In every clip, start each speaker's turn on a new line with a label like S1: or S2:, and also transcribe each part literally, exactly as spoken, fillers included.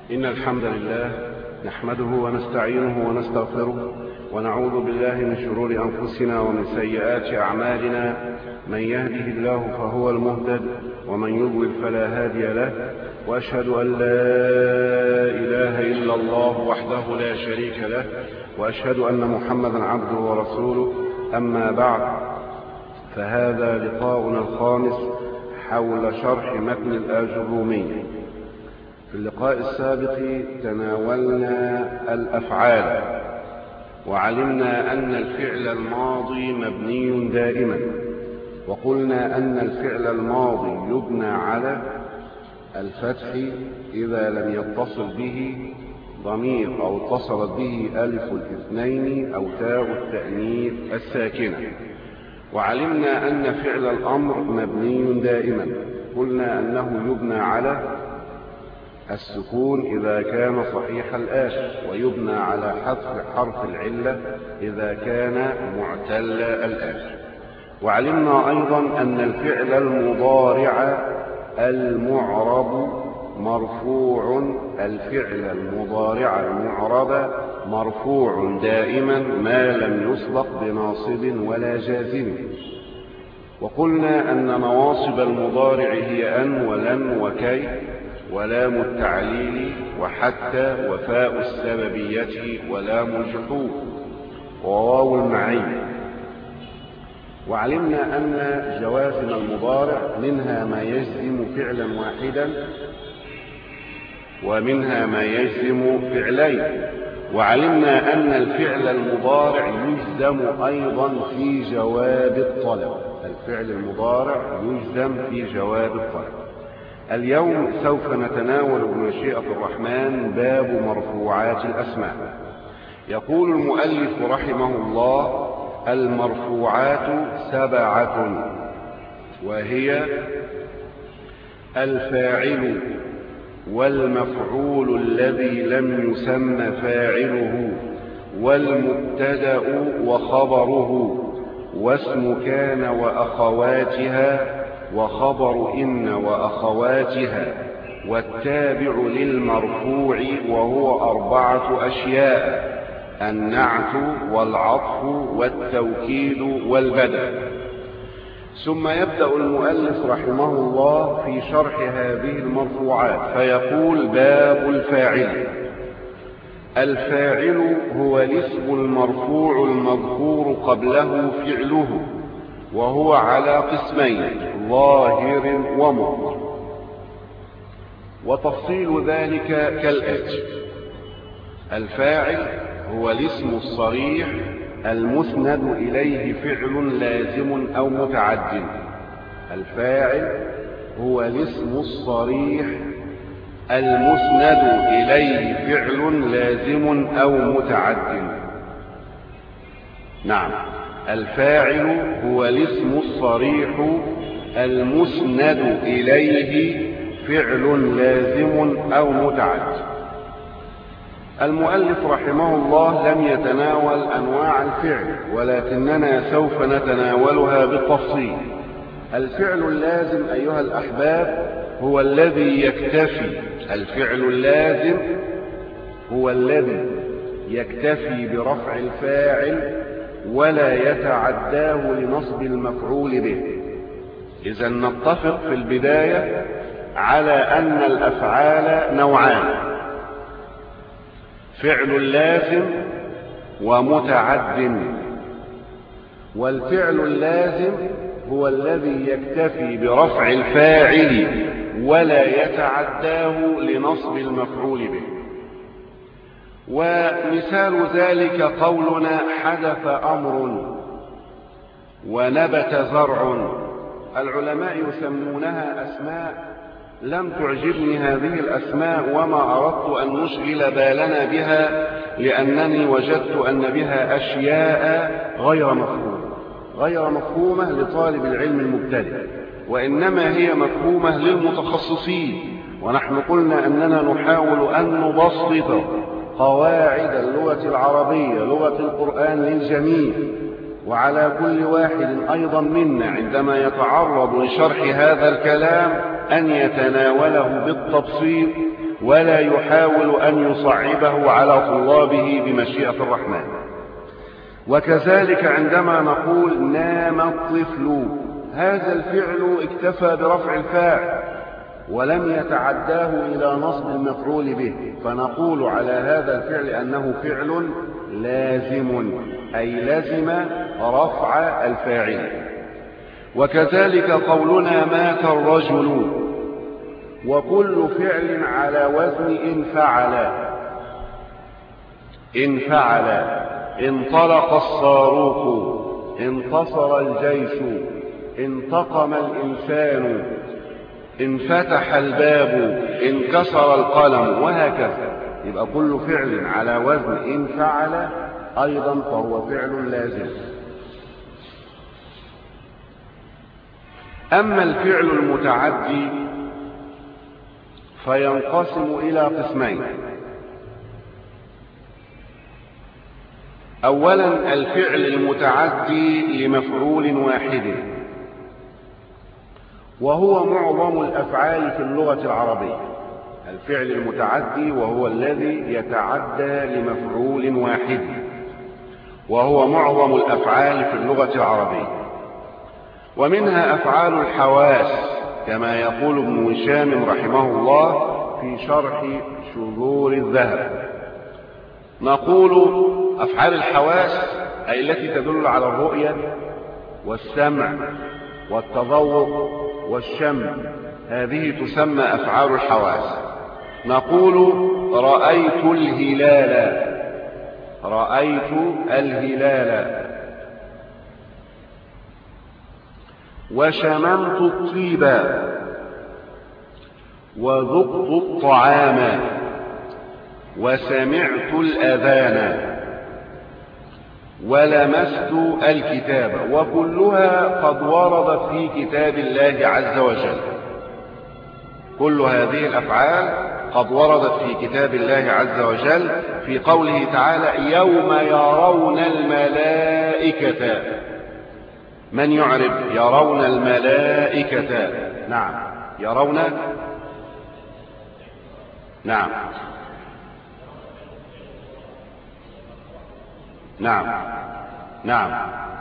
S1: إن الحمد لله نحمده ونستعينه ونستغفره ونعوذ بالله من شرور أنفسنا ومن سيئات أعمالنا. من يهده الله فهو المهتد ومن يضلل فلا هادي له، وأشهد أن لا إله إلا الله وحده لا شريك له، وأشهد أن محمدا عبده ورسوله. أما بعد، فهذا لقاؤنا الخامس حول شرح متن الآجرومية. في اللقاء السابق تناولنا الأفعال، وعلمنا أن الفعل الماضي مبني دائما، وقلنا أن الفعل الماضي يبنى على الفتح إذا لم يتصل به ضمير أو اتصلت به ألف الاثنين أو تاء التأنيث الساكنة. وعلمنا أن فعل الأمر مبني دائما، قلنا أنه يبنى على السكون إذا كان صحيح الآخر، ويبنى على حذف حرف العلة إذا كان معتل الآخر. وعلمنا أيضا أن الفعل المضارع المعرب مرفوع، الفعل المضارع المعرب مرفوع دائما ما لم يسبق بناصب ولا جازم. وقلنا أن نواصب المضارع هي أن ولن وكي ولام التعليل وحتى وفاء السببية ولام الجحود وواو المعية. وعلمنا أن جوازم المضارع منها ما يجزم فعلا واحدا ومنها ما يجزم فعلين. وعلمنا أن الفعل المضارع يجزم أيضا في جواب الطلب، الفعل المضارع يجزم في جواب الطلب. اليوم سوف نتناول بمشيئة الرحمن باب مرفوعات الأسماء. يقول المؤلف رحمه الله: المرفوعات سبعة، وهي الفاعل والمفعول الذي لم يسم فاعله، والمبتدأ وخبره، واسم كان وأخواتها، وخبر إن وأخواتها، والتابع للمرفوع وهو أربعة أشياء: النعت والعطف والتوكيد والبدل. ثم يبدأ المؤلف رحمه الله في شرح هذه المرفوعات فيقول: باب الفاعل. الفاعل هو الاسم المرفوع المذكور قبله فعله، وهو على قسمين: ظاهر ومضمر. وتفصيل ذلك كالآتي: الفاعل هو الاسم الصريح المسند إليه فعل لازم أو متعد. الفاعل هو الاسم الصريح المسند إليه فعل لازم أو متعد. نعم، الفاعل هو الاسم الصريح المسند إليه فعل لازم أو متعد. المؤلف رحمه الله لم يتناول أنواع الفعل، ولكننا سوف نتناولها بالتفصيل. الفعل اللازم أيها الأحباب هو الذي يكتفي، الفعل اللازم هو الذي يكتفي برفع الفاعل ولا يتعداه لنصب المفعول به. إذا نتفق في البداية على أن الأفعال نوعان: فعل لازم ومتعد. والفعل اللازم هو الذي يكتفي برفع الفاعل ولا يتعداه لنصب المفعول به. ومثال ذلك قولنا: حدث أمر ونبت زرع. العلماء يسمونها أسماء لم تعجبني هذه الأسماء، وما أردت أن نشغل بالنا بها، لأنني وجدت أن بها أشياء غير مفهومة غير مفهومة لطالب العلم المبتدئ، وإنما هي مفهومة للمتخصصين. ونحن قلنا أننا نحاول أن نبسط قواعد اللغة العربية، لغة القرآن، للجميع، وعلى كل واحد أيضا منا عندما يتعرض لشرح هذا الكلام أن يتناوله بالتبسيط ولا يحاول أن يصعبه على طلابه بمشيئة الرحمن. وكذلك عندما نقول نام الطفل، هذا الفعل اكتفى برفع الفاعل ولم يتعداه إلى نصب المفعول به، فنقول على هذا الفعل أنه فعل لازم، أي لزم رفع الفاعل. وكذلك قولنا مات الرجل، وكل فعل على وزن إن فعل. إن فعل، انطلق الصاروخ، انتصر الجيش، انتقم الإنسان، انفتح الباب، انكسر القلم، وهكذا. يبقى كل فعل على وزن إن فعل أيضا فهو فعل لازم. أما الفعل المتعدي فينقسم إلى قسمين. أولا الفعل المتعدي لمفعول واحد، وهو معظم الأفعال في اللغة العربية. الفعل المتعدي وهو الذي يتعدى لمفعول واحد، وهو معظم الأفعال في اللغة العربية. ومنها أفعال الحواس كما يقول ابن هشام رحمه الله في شرح شذور الذهب. نقول أفعال الحواس أي التي تدل على الرؤية والسمع والتذوق والشم، هذه تسمى أفعال الحواس. نقول رأيت الهلال، رأيت الهلال. وشممت الطيب، وذقت الطعام، وسمعت الأذان، ولمست الكتاب. وكلها قد وردت في كتاب الله عز وجل. كل هذه الأفعال قد وردت في كتاب الله عز وجل في قوله تعالى يوم يرون الملائكة. من يعرب يرون الملائكة؟ نعم، يرون، نعم نعم نعم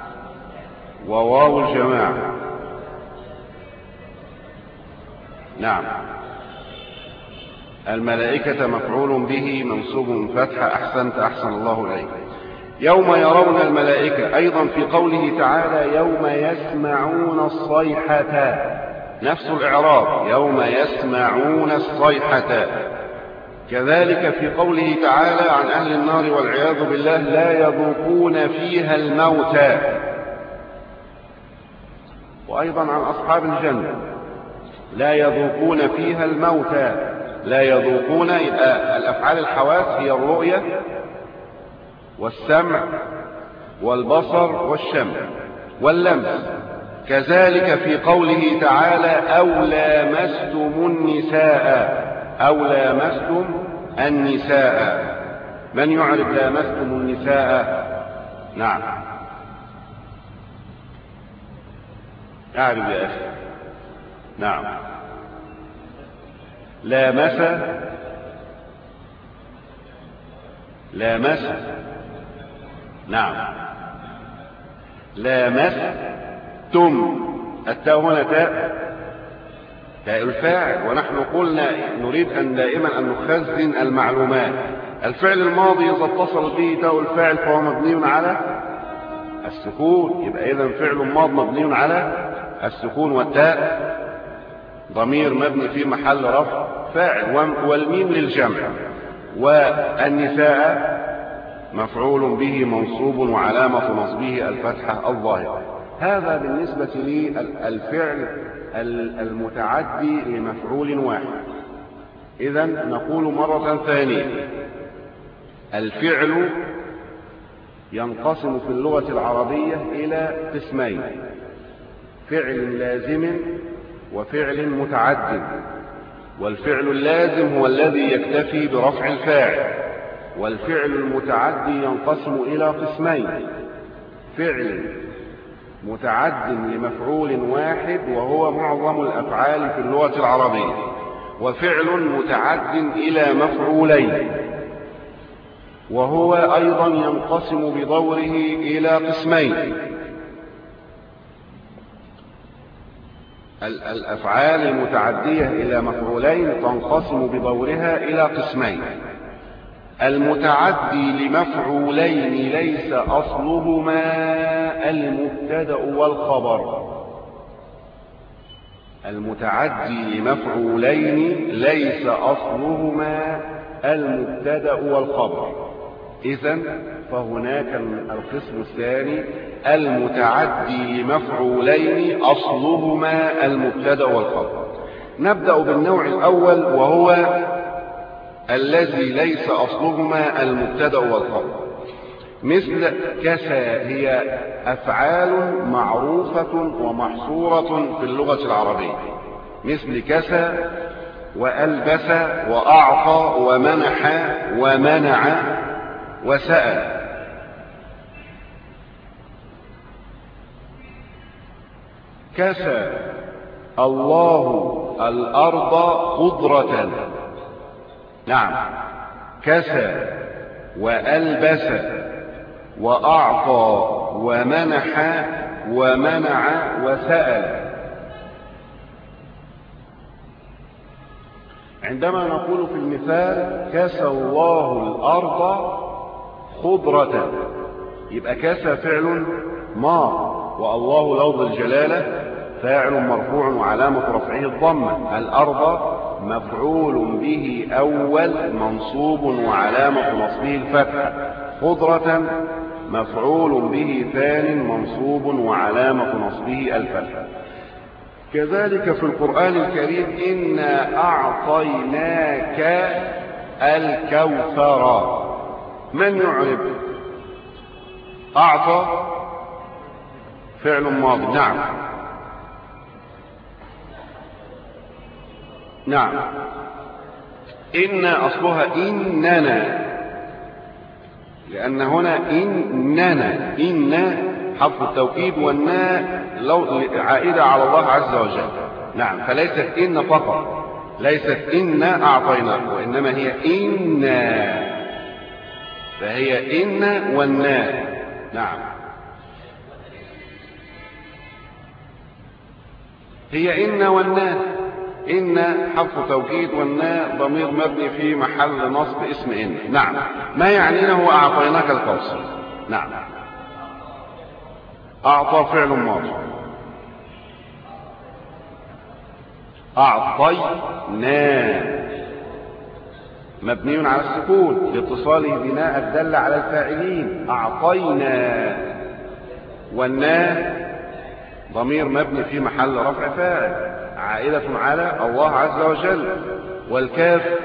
S1: وواو الجماعة، نعم. الملائكة مفعول به منصوب فتحة. أحسنت، أحسن الله إليك. يوم يرون الملائكة أيضا في قوله تعالى يوم يسمعون الصيحة، نفس الإعراب يوم يسمعون الصيحة. كذلك في قوله تعالى عن أهل النار والعياذ بالله لا يذوقون فيها الموت. وأيضا عن أصحاب الجنة لا يذوقون فيها الموت. لا يذوقون، يبقى الأفعال الحواس هي الرؤية والسمع والبصر والشم واللمس. كذلك في قوله تعالى أو لامستم النساء، أو لامستم النساء. من يعرف لامستم النساء؟ نعم، أعرف يا أخي. نعم، لامس، لامس، نعم، لامستم. التاء هنا تاء تاء الفاعل، ونحن قلنا نريد أن دائما أن نخزن المعلومات. الفعل الماضي إذا اتصل به تاء الفاعل فهو مبني على السكون، يبقى إذن فعل ماض مبني على السكون، والتاء ضمير مبني في محل رفع فاعل، والميم للجمع. والنساء مفعول به منصوب وعلامة نصبه الفتحة الظاهرة. هذا بالنسبة للفعل المتعدي لمفعول واحد. إذن نقول مرة ثانية الفعل ينقسم في اللغة العربية إلى قسمين: فعل لازم وفعل متعد. والفعل اللازم هو الذي يكتفي برفع الفاعل، والفعل المتعدي ينقسم إلى قسمين: فعل متعد لمفعول واحد وهو معظم الأفعال في اللغة العربية، وفعل متعد إلى مفعولين، وهو أيضا ينقسم بدوره إلى قسمين. الأفعال المتعدية إلى مفعولين تنقسم بدورها إلى قسمين. المتعدي لمفعولين ليس أصلهما المبتدأ والخبر. المتعدي لمفعولين ليس أصلهما المبتدأ والخبر. إذن فهناك القسم الثاني المتعدي لمفعولين أصلهما المبتدأ والخبر. نبدأ بالنوع الأول وهو الذي ليس أصلهما المبتدأ والخبر. مثل كسى، هي أفعال معروفة ومحصورة في اللغة العربية، مثل كسى وألبس وأعطى ومنح ومنع وسأل. كسى الله الأرض خضرة. نعم، كسى وألبس وأعطى ومنح ومنع وسأل. عندما نقول في المثال كسى الله الأرض خضرة، يبقى كسى فعل ماض، والله لفظ الجلالة فاعل مرفوع وعلامة رفعه الضمة. الأرض مفعول به أول منصوب وعلامة نصبه الفتحة. خضرة مفعول به ثان منصوب وعلامة نصبه الفتحة. كذلك في القرآن الكريم إنا أعطيناك الكوثر. من يعرب؟ أعطى فعل ماضي. نعم نعم. إن أصلها إننا، لأن هنا إننا، إن حرف التوكيد والناء عائدة على الله عز وجل. نعم، فليست إن فقط، ليست إن أعطيناك، وإنما هي إنا، فهي إن والناء. نعم، هي إن والناء. إن حرف توكيد والناء ضمير مبني في محل نصب اسم إن. نعم، ما يعنينه أعطيناك الكوثر. نعم، أعطى فعل ماضي، أعطينا مبني على السكون لاتصاله بناء الدل على الفاعلين. أعطينا، والناء ضمير مبني في محل رفع فاعل عائلة على الله عز وجل. والكاف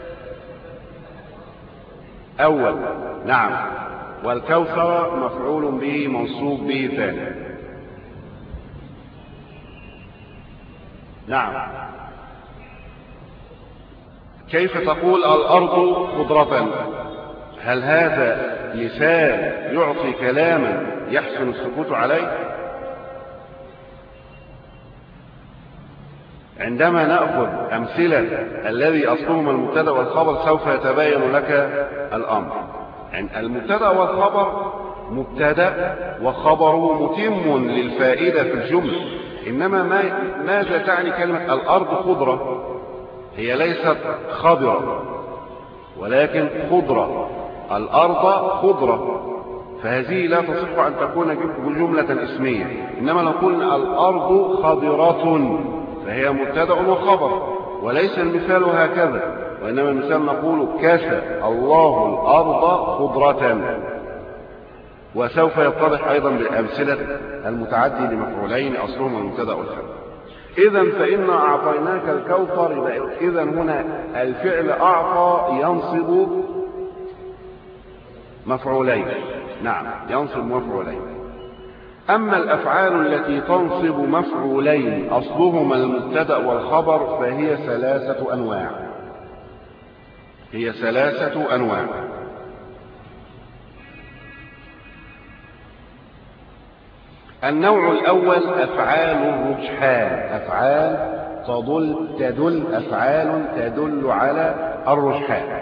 S1: أول. نعم، والكوثر مفعول به منصوب به ثاني. نعم، كيف تقول الأرض خضرة؟ هل هذا مثال يعطي كلاما يحسن السكوت عليه؟ عندما نأخذ أمثلة الذي أصلهما المبتدأ والخبر سوف يتبين لك الأمر. المبتدأ والخبر مبتدأ وخبره متم للفائدة في الجملة. إنما ما ماذا تعني كلمة الأرض خضرة؟ هي ليست خضرة ولكن خضرة. الأرض خضرة، فهذه لا تصح أن تكون جملة اسمية. إنما لو قلنا الأرض خضرة فهي مبتدأ وخبر، وليس المثال هكذا، وإنما المثال نقول كسى الله الأرض خضرة. وسوف يتضح أيضا بالأمثلة المتعدي لمفعولين أصلهما المبتدأ والخبر. إذن فإن أعطيناك الكوثر، إذن هنا الفعل أعطى ينصب مفعولين. نعم، ينصب مفعولين. أما الأفعال التي تنصب مفعولين أصلهما المبتدأ والخبر فهي ثلاثة أنواع. هي ثلاثة أنواع. النوع الأول أفعال الرجحان. أفعال تدل, تدل أفعال تدل على الرجحان،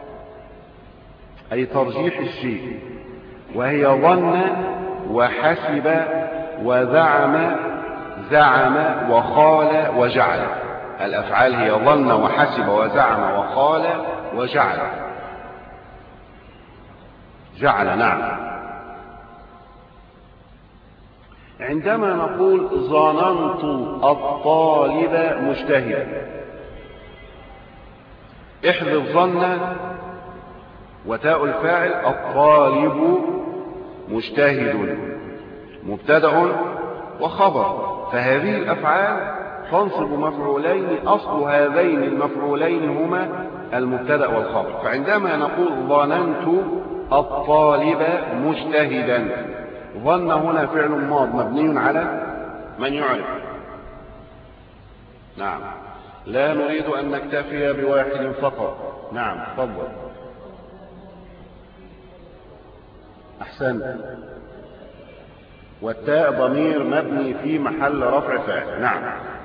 S1: أي ترجيح الشيء، وهي ظن وحسب وزعم زعم وخال وجعل. الأفعال هي ظن وحسب وزعم وخال وجعل. جعل نعم. عندما نقول ظننت الطالب مجتهدا، احذف ظن وتاء الفاعل الطالب مجتهد مبتدأ وخبر، فهذه الأفعال تنصب مفعولين أصل هذين المفعولين هما المبتدأ والخبر. فعندما نقول ظننت الطالب مجتهدا، ظن هنا فعل ماض مبني على من يعرف. نعم، لا نريد أن نكتفي بواحد فقط. نعم تفضل. أحسنت. والتاء ضمير مبني في محل رفع فاعل. نعم.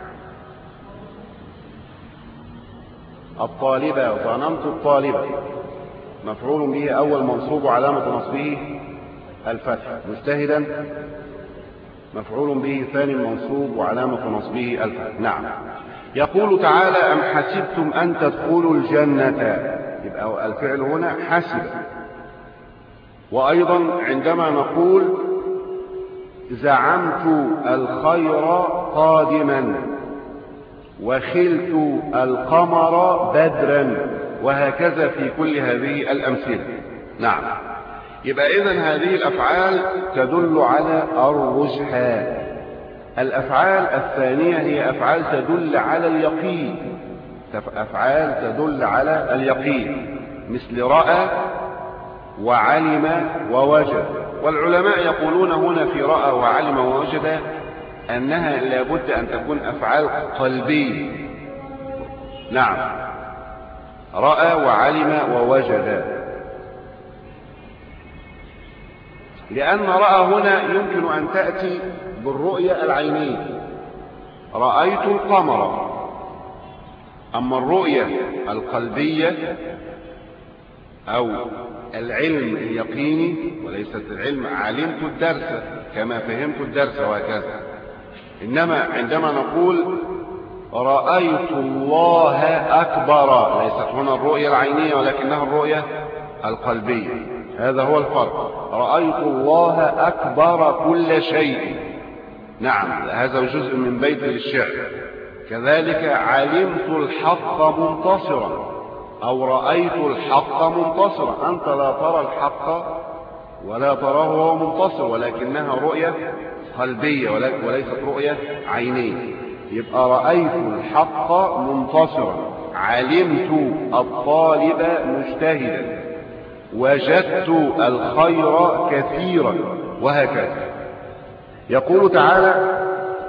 S1: الطالبة، ظننت الطالبة مفعول به أول منصوب علامة نصبه الفتح، مجتهدا مفعول به ثاني منصوب وعلامة نصبه الفتح. نعم. يقول تعالى أم حسبتم أن تدخلوا الجنة، يبقى الفعل هنا حسب. وأيضا عندما نقول زعمت الخير قادما وخلت القمر بدرا، وهكذا في كل هذه الأمثلة. نعم. يبقى إذن هذه الأفعال تدل على الرجحان. الأفعال الثانية هي أفعال تدل على اليقين، أفعال تدل على اليقين مثل رأى وعلم ووجد. والعلماء يقولون هنا في رأى وعلم ووجد أنها لابد أن تكون أفعال قلبية. نعم، رأى وعلم ووجد، لأن رأى هنا يمكن أن تأتي بالرؤية العينية، رأيت القمر. أما الرؤية القلبية أو العلم اليقيني، وليست العلم علمت الدرس كما فهمت الدرس وهكذا، إنما عندما نقول رأيت الله أكبر، ليست هنا الرؤية العينية ولكنها الرؤية القلبية. هذا هو الفرق. رأيت الله أكبر كل شيء. نعم، هذا جزء من بيت للشعر. كذلك علمت الحق منتصرا، أو رأيت الحق منتصرا. أنت لا ترى الحق ولا تراه وهو منتصر، ولكنها رؤية قلبية وليست رؤية عينية. يبقى رأيت الحق منتصرا، علمت الطالب مجتهدا، وجدت الخير كثيرا، وهكذا. يقول تعالى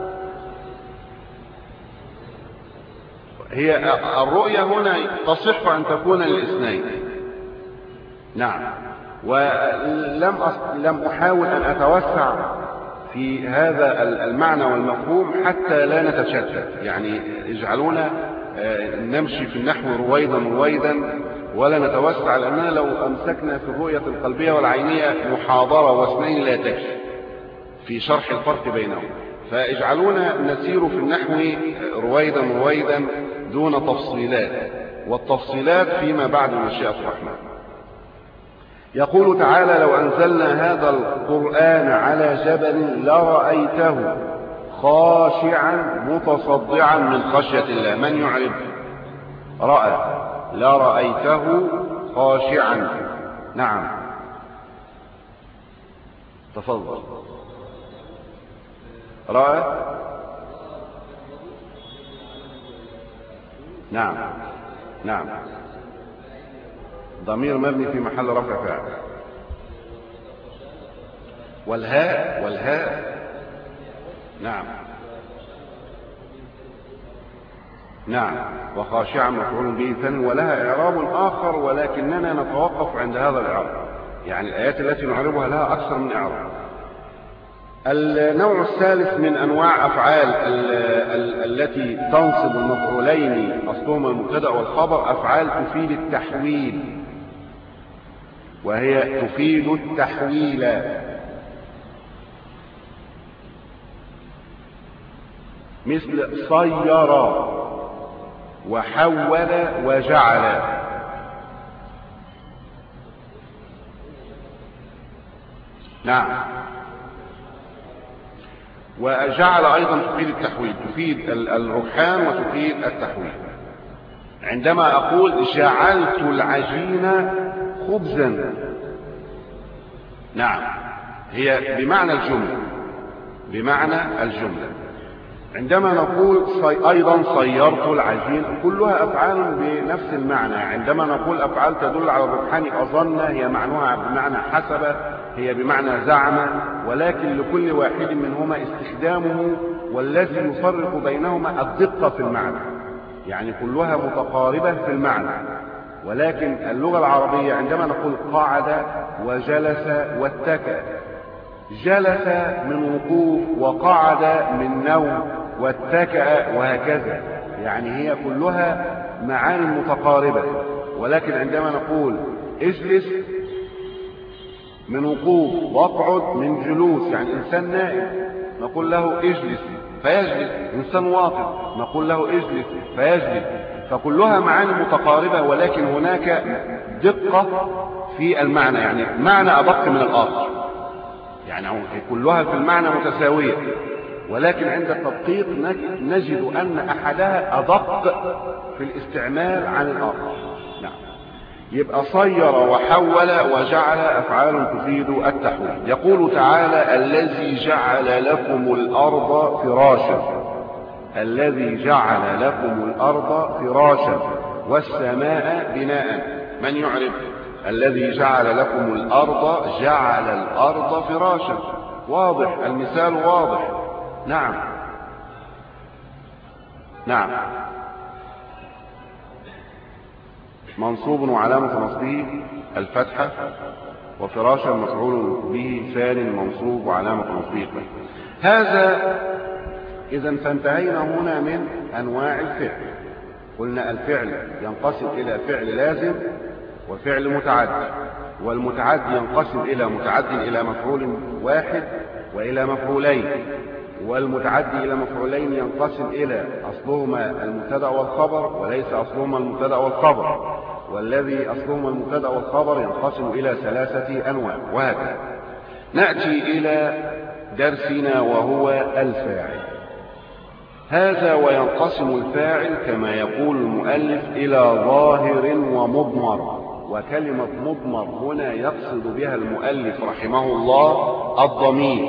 S1: هي الرؤية هنا تصح أن تكون للاثنين. نعم. ولم لم أحاول أن أتوسع في هذا المعنى والمفهوم حتى لا نتشتت، يعني اجعلونا نمشي في النحو رويدا رويدا ولا نتوسع، لأننا لو أمسكنا في الرؤية القلبية والعينية محاضرة واثنين لا تكفي في شرح الفرق بينهم. فاجعلونا نسير في النحو رويدا رويدا دون تفصيلات، والتفصيلات فيما بعد مشيئة الرحمن. يقول تعالى لو أنزلنا هذا القرآن على جبل لرأيته خاشعا متصدعا من خشية الله. من يعرف رأى؟ لرأيته خاشعا. نعم تفضل. رأى. نعم نعم، ضمير مبني في محل رفع فاعل. والهاء والهاء نعم نعم، وخاشعا مفعول به ثاني، ولها إعراب آخر ولكننا نتوقف عند هذا الإعراب، يعني الآيات التي نعربها لها أكثر من إعراب. النوع الثالث من أنواع أفعال ال ال التي تنصب المفعولين أصلهما المبتدأ والخبر أفعال تفيد التحويل، وهي تفيد التحويل، مثل صير وحول وجعل. نعم. وجعل أيضا تفيد التحويل، تفيد الرجحان وتفيد التحويل. عندما أقول جعلت العجين خبزا، نعم، هي بمعنى الجملة، بمعنى الجملة. عندما نقول صي... أيضا صيرت العجين، كلها أفعال بنفس المعنى. عندما نقول أفعال تدل على الرجحان أظن، هي معنوها بمعنى حسب، هي بمعنى زعم، ولكن لكل واحد منهما استخدامه، والذي يفرق بينهما الدقة في المعنى. يعني كلها متقاربة في المعنى، ولكن اللغة العربية عندما نقول قعد وجلس واتكأ، جلس من وقوف وقعد من نوم واتكأ وهكذا، يعني هي كلها معاني متقاربة. ولكن عندما نقول اجلس من وقوف واقعد من جلوس، يعني إنسان نائم نقول له اجلس فيجلس، إنسان واقف نقول له اجلس فيجلس، فكلها معاني متقاربة، ولكن هناك دقة في المعنى، يعني معنى أدق من الآخر، يعني كلها في المعنى متساوية، ولكن عند التدقيق نجد أن أحدها أدق في الاستعمال عن الآخر. نعم. يبقى صير وحول وجعل أفعال تفيد التحويل. يقول تعالى الذي جعل لكم الأرض فراشا، الذي جعل لكم الأرض فراشا والسماء بناء. من يعرف الذي جعل لكم الأرض؟ جعل الأرض فراشا، واضح، المثال واضح. نعم نعم. منصوب وعلامة نصبه الفتحة، وفراشا مفعول به ثان منصوب وعلامة نصبه الفتحة. هذا إذا فانتهينا هنا من أنواع الفعل. قلنا الفعل ينقسم إلى فعل لازم وفعل متعدي، والمتعدي ينقسم إلى متعد إلى مفعول واحد وإلى مفعولين، والمتعدي إلى مفعولين ينقسم إلى أصلهما المبتدأ والخبر وليس أصلهما المبتدأ والخبر، والذي أصلهما المبتدأ والخبر ينقسم إلى ثلاثة أنواع، وهكذا. نأتي إلى درسنا وهو الفاعل. هذا وينقسم الفاعل كما يقول المؤلف إلى ظاهر ومضمر، وكلمة مضمر هنا يقصد بها المؤلف رحمه الله الضمير.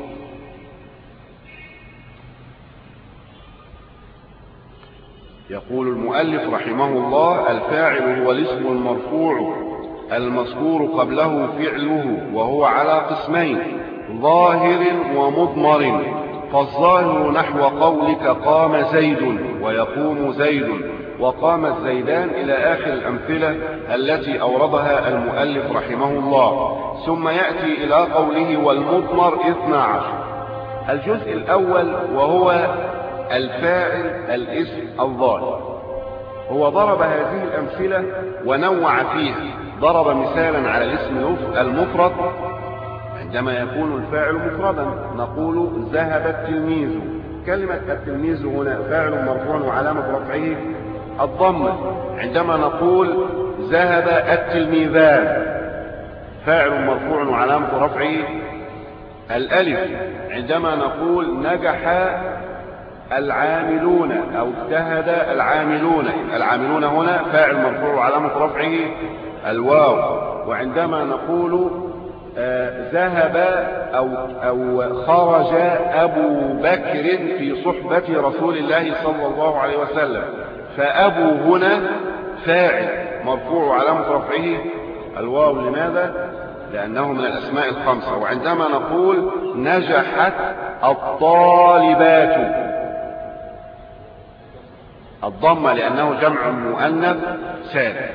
S1: يقول المؤلف رحمه الله الفاعل هو الاسم المرفوع المذكور قبله فعله، وهو على قسمين ظاهر ومضمر. فالظاهر نحو قولك قام زيد ويقوم زيد وقام الزيدان إلى آخر الأمثلة التي أوردها المؤلف رحمه الله. ثم يأتي إلى قوله والمضمر اثنى عشر. الجزء الأول وهو الفاعل الاسم الظاهر، هو ضرب هذه الأمثلة ونوع فيها. ضرب مثالا على الاسم المفرد عندما يكون الفاعل مفردا نقول ذهب التلميذ. كلمة التلميذ هنا فاعل مرفوع وعلامة رفعه الضمة. عندما نقول ذهب التلميذان فاعل مرفوع وعلامة رفعه الألف. عندما نقول نجح العاملون أو اجتهد العاملون، العاملون هنا فاعل مرفوع وعلامة رفعه الواو. وعندما نقول آه ذهب أو, أو خرج أبو بكر في صحبة رسول الله صلى الله عليه وسلم، فأبو هنا فاعل مرفوع وعلامة رفعه الواو. لماذا؟ لأنه من الأسماء الخمسة. وعندما نقول نجحت الطالبات الضمة لأنه جمع مؤنث سالم.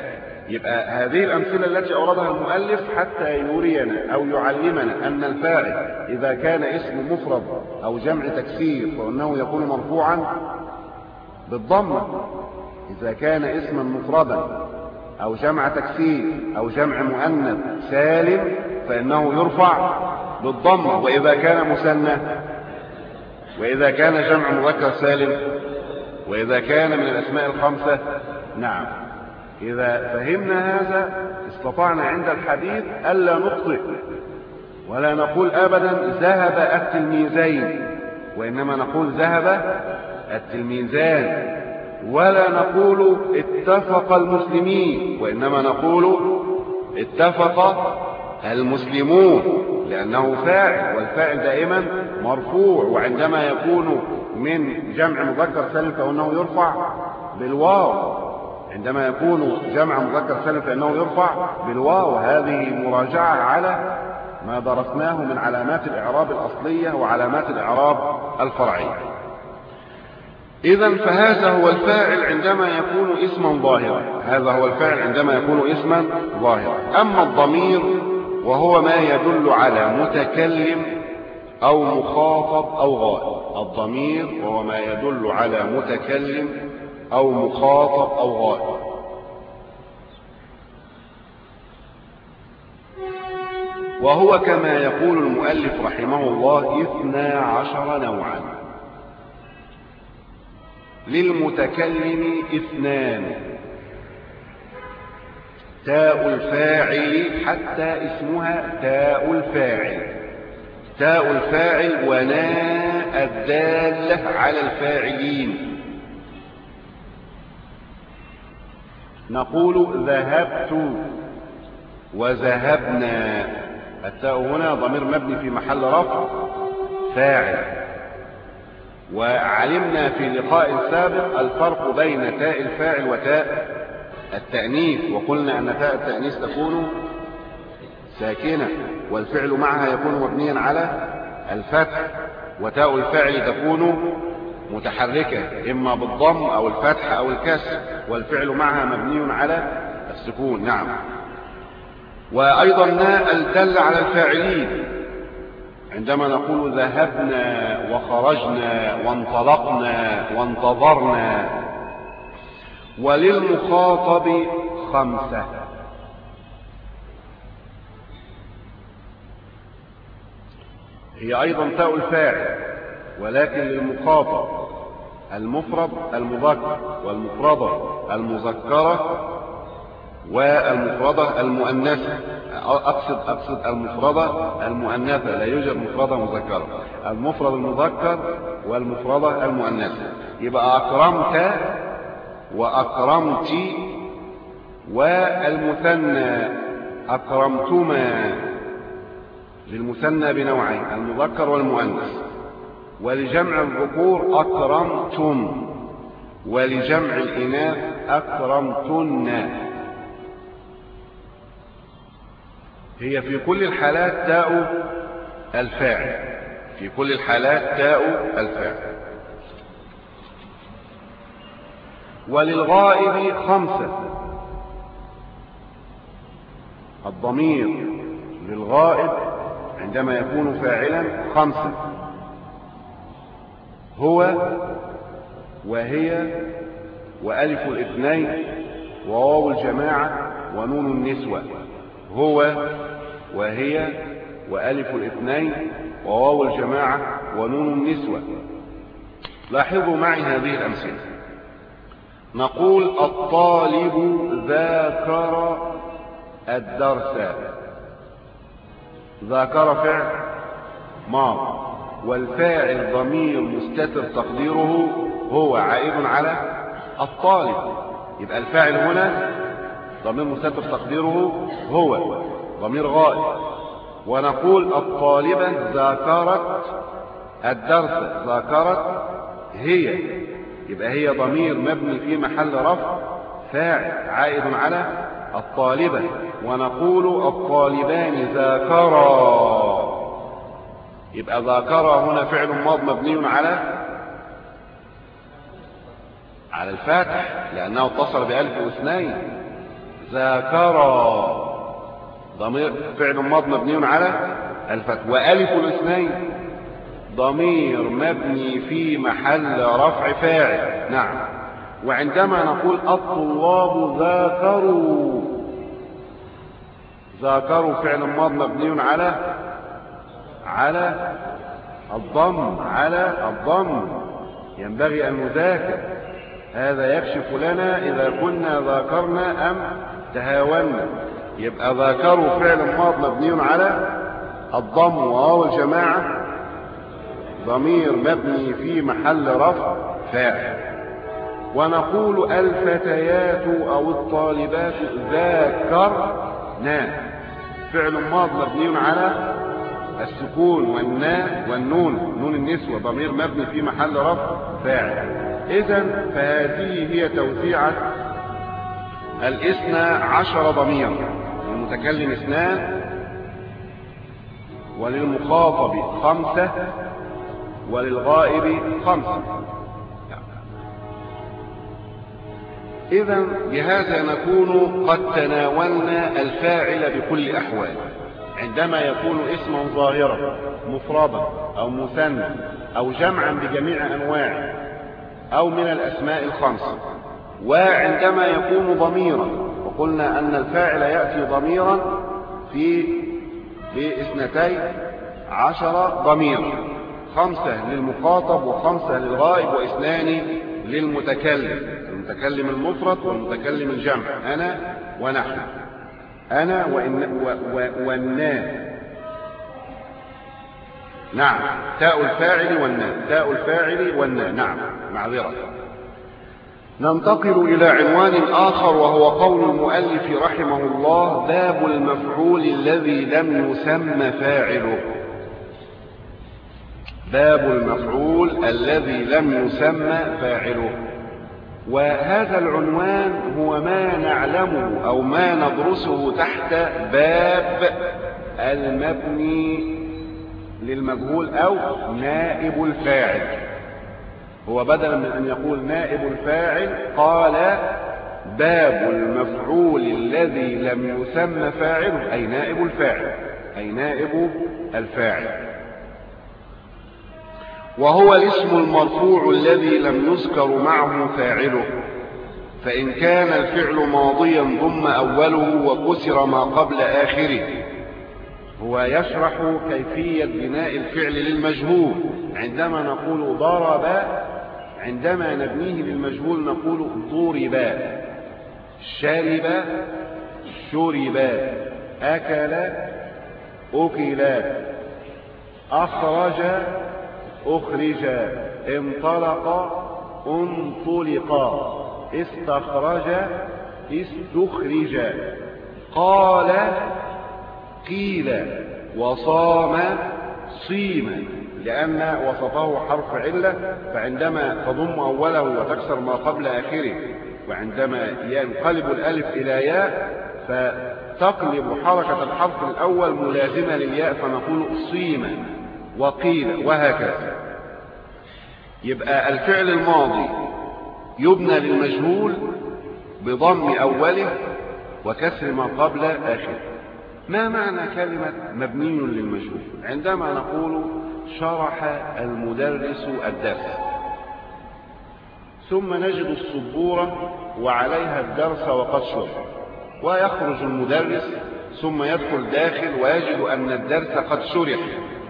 S1: يبقى هذه الأمثلة التي أوردها المؤلف حتى يرينا أو يعلمنا أن الفاعل إذا كان اسم مفرد أو جمع تكسير فإنه يكون مرفوعا بالضمة، إذا كان اسما مفردا أو جمع تكسير أو جمع مؤنث سالم فإنه يرفع بالضمة، وإذا كان مثنى، وإذا كان جمع مذكر سالم، وإذا كان من الأسماء الخمسة. نعم، إذا فهمنا هذا استطعنا عند الحديث ألا نخطئ ولا نقول أبدا ذهب التلميذين، وإنما نقول ذهب التلميذان، ولا نقول اتفق المسلمين، وإنما نقول اتفق المسلمون، لأنه فاعل، والفاعل دائما مرفوع، وعندما يكون من جمع مذكر سالم فإنه يرفع بالواو، عندما يكون جمع مذكر سالم فإنه يرفع بالواو. هذه مراجعة على ما درسناه من علامات الإعراب الأصلية وعلامات الإعراب الفرعية. إذن فهذا هو الفاعل عندما يكون اسما ظاهرا، هذا هو الفاعل عندما يكون اسما ظاهرا. أما الضمير وهو ما يدل على متكلم أو مخاطب أو غائب، الضمير وهو ما يدل على متكلم أو مخاطب أو غائب. وهو كما يقول المؤلف رحمه الله اثنا عشر نوعا. للمتكلم اثنان، تاء الفاعل حتى اسمها تاء الفاعل، تاء الفاعل وناء الدالة على الفاعلين. نقول ذهبت وذهبنا، التاء هنا ضمير مبني في محل رفع فاعل. وعلمنا في لقاء سابق الفرق بين تاء الفاعل وتاء التأنيث، وقلنا أن تاء التأنيث تكون ساكنة والفعل معها يكون مبنيا على الفتح، وتاء الفاعل تكون متحركة إما بالضم أو الفتح أو الكسر، والفعل معها مبني على السكون. نعم. وأيضا ناء الدل على الفاعلين، عندما نقول ذهبنا وخرجنا وانطلقنا وانتظرنا. وللمخاطب خمسة، هي أيضا تاء الفاعل، ولكن للمخاطب المفرد المذكر والمفردة المذكرة والمفردة المؤنثة. أقصد أقصد المفردة المؤنثة، لا يوجد مفردة مذكرة، المفرد المذكر والمفردة المؤنثة. يبقى أكرمت وأكرمت، والمثنى أكرمتما، للمثنى بنوعين المذكر والمؤنث. ولجمع الذكور أكرمتم، ولجمع الإناث أكرمتن. هي في كل الحالات تاء الفاعل، في كل الحالات تاء الفاعل. وللغائب خمسة، الضمير للغائب عندما يكون فاعلا خمسة، هو وهي وألف الاثنين وواو الجماعة ونون النسوة. هو وهي وألف الاثنين وواو الجماعة ونون النسوة. لاحظوا معي هذه الأمثلة. نقول الطالب ذاكر الدرس، ذاكر فعل ماض، والفاعل ضمير مستتر تقديره هو عائد على الطالب. يبقى الفاعل هنا ضمير مستتر تقديره هو ضمير غائب. ونقول الطالبة ذاكرت الدرس، ذاكرت هي، يبقى هي ضمير مبني في محل رفع فاعل عائد على الطالبة. ونقول الطالبان ذاكرا، يبقى ذاكرا هنا فعل ماض مبني على على الفتح لأنه اتصل بألف واثنين، ذاكرا ضمير فعل ماض مبني على الفتح، وألف الاثنين ضمير مبني في محل رفع فاعل. نعم. وعندما نقول الطلاب ذاكروا، ذاكروا فعل ماض مبني على على الضم، على الضم، ينبغي أن نذاكر. هذا يكشف لنا إذا كنا ذاكرنا أم تهاونا. يبقى ذاكروا فعل ماض مبني على الضم وواو الجماعة ضمير مبني في محل رفع فاعل. ونقول الفتيات أو الطالبات ذاكرنا فعل ماض مبني على السكون والناء والنون، نون النسوة ضمير مبني في محل رفع فاعل. إذن فهذه هي توزيعة الاثنى عشر ضمير، للمتكلم اثنان وللمخاطب خمسة وللغائب خمسة. إذن بهذا نكون قد تناولنا الفاعل بكل أحوال. عندما يكون اسما ظاهرا مفردا أو مثنى أو جمعا بجميع أنواعه أو من الأسماء الخمسة، وعندما يكون ضميرا، وقلنا أن الفاعل يأتي ضميرا في باثنتي عشر ضمير، خمسة للمخاطب وخمسة للغائب واثنان للمتكلم، المتكلم المفرد والمتكلم الجمع، أنا ونحن، أنا والنا. نعم. تاء الفاعل والنا، تاء الفاعل والنا. نعم. معذرة. ننتقل إلى عنوان آخر، وهو قول المؤلف رحمه الله: باب المفعول الذي لم يسمى فاعله. باب المفعول الذي لم يسمى فاعله. وهذا العنوان هو ما نعلمه أو ما ندرسه تحت باب المبني للمجهول أو نائب الفاعل. هو بدلا من أن يقول نائب الفاعل قال باب المفعول الذي لم يسمى فاعله، أي نائب الفاعل، أي نائب الفاعل. وهو الاسم المرفوع الذي لم يذكر معه فاعله، فإن كان الفعل ماضيا ضم أوله وكسر ما قبل آخره. هو يشرح كيفية بناء الفعل للمجهول. عندما نقول ضرب، عندما نبنيه للمجهول نقول ضرب، شرب شرب، أكل أكل، أخرج أخرج، انطلق انطلق، استخرج استخرج، قال قيل، وصام صيم، لأن وسطه حرف علة، فعندما تضم أوله وتكسر ما قبل آخره، وعندما ينقلب الألف إلى ياء فتقلب حركة الحرف الأول ملازمة للياء، فنقول صيم وقيل، وهكذا. يبقى الفعل الماضي يبنى للمجهول بضم أوله وكسر ما قبل آخره. ما معنى كلمة مبني للمجهول؟ عندما نقول شرح المدرس الدرس، ثم نجد السبورة وعليها الدرس وقد شرح، ويخرج المدرس ثم يدخل داخل ويجد أن الدرس قد شرح،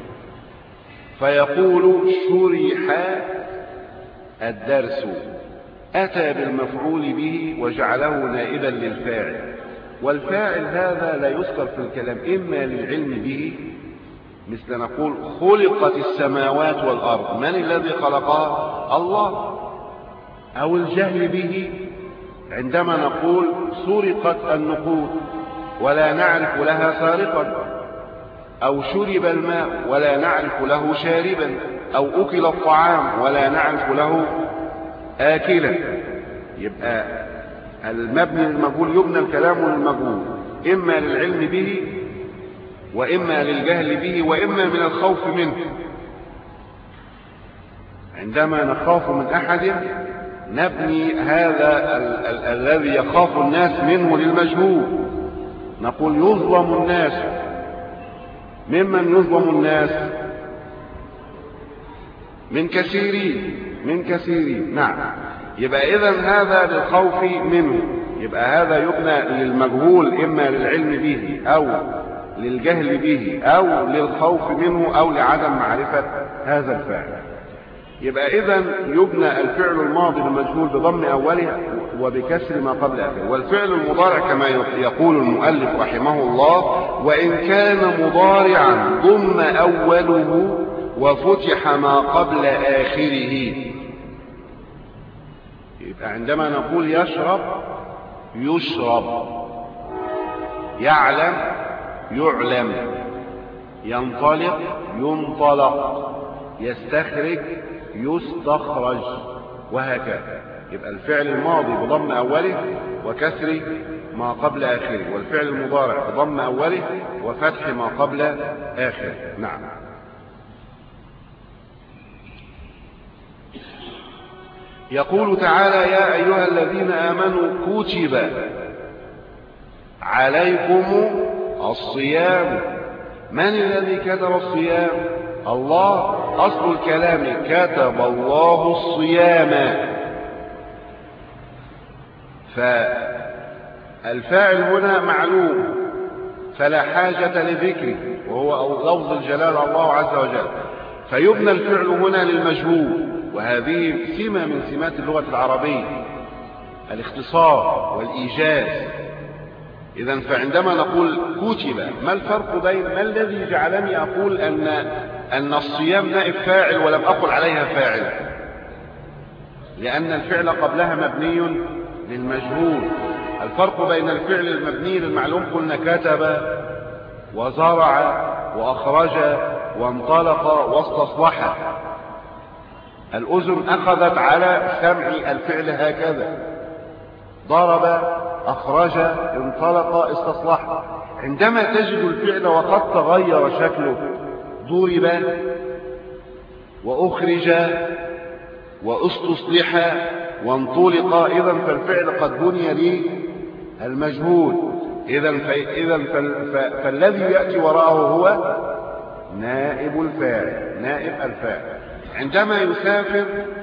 S1: فيقول شرح الدرس، أتى بالمفعول به وجعله نائبا للفاعل. والفاعل هذا لا يذكر في الكلام إما للعلم به، مثل نقول خلقت السماوات والأرض، من الذي خلقها؟ الله، أو الجهل به، عندما نقول سرقت النقود ولا نعرف لها سارقا، أو شرب الماء ولا نعرف له شاربا، أو أكل الطعام ولا نعرف له آكلا. يبقى المبني للمجهول يبنى الكلام للمجهول إما للعلم به وإما للجهل به وإما من الخوف منه. عندما نخاف من أحد نبني هذا ال ال الذي يخاف الناس منه للمجهول، نقول يظلم الناس. ممن يظلم الناس؟ من كثيرين، من كثيرين. نعم. يبقى إذن هذا للخوف منه، يبقى هذا يبنى للمجهول إما للعلم به أو للجهل به أو للخوف منه أو لعدم معرفة هذا الفعل. يبقى إذن يبنى الفعل الماضي المجهول بضم أوله وبكسر ما قبل آخره. والفعل المضارع كما يقول المؤلف رحمه الله: وإن كان مضارعا ضم أوله وفتح ما قبل آخره. يبقى عندما نقول يشرب يشرب، يعلم يعلم، ينطلق ينطلق، يستخرج يستخرج، وهكذا. يبقى الفعل الماضي بضم أوله وكسر ما قبل آخره، والفعل المضارع بضم أوله وفتح ما قبل آخره. نعم. يقول تعالى: يا أيها الذين آمنوا كتب عليكم الصيام. من الذي كتب الصيام؟ الله. أصل الكلام: كتب الله الصيام. فالفاعل هنا معلوم فلا حاجة لذكره، وهو لفظ الجلال الله عز وجل، فيبنى الفعل هنا للمجهول. وهذه سمة من سمات اللغة العربية، الاختصار والإيجاز. إذن فعندما نقول كتب، ما الفرق بين ما الذي جعلني أقول أن أن الصيام نائب فاعل ولم أقل عليها فاعل؟ لأن الفعل قبلها مبني للمجهول. الفرق بين الفعل المبني للمعلوم قلنا كتب وزرع وأخرج وانطلق واستصلح. الأذن أخذت على سمع الفعل هكذا: ضرب، أخرج، انطلق، استصلح. عندما تجد الفعل وقد تغير شكله، ضرب وأخرج واستصلح وانطلق، إذن فالفعل قد بني للمجهول. إذن فالذي يأتي وراءه هو نائب الفاعل، نائب الفاعل. عندما يسافر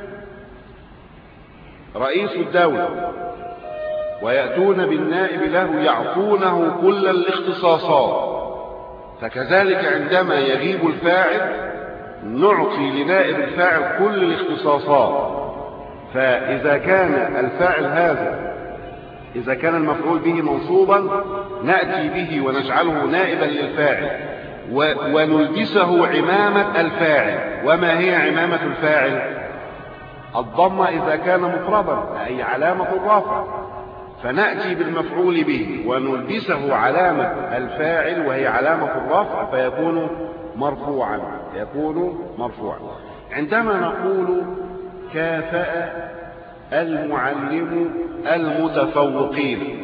S1: رئيس الدولة ويأتون بالنائب له يعطونه كل الاختصاصات، فكذلك عندما يغيب الفاعل نعطي لنائب الفاعل كل الاختصاصات. فإذا كان الفاعل هذا، إذا كان المفعول به منصوبا، نأتي به ونجعله نائبا للفاعل ونلبسه عمامة الفاعل. وما هي عمامة الفاعل؟ الضمة إذا كان مفردا، أي علامة الرفع، فنأتي بالمفعول به ونلبسه علامة الفاعل وهي علامة الرفع، فيكون مرفوعا، يكون مرفوعا. عندما نقول كافأ المعلم المتفوقين،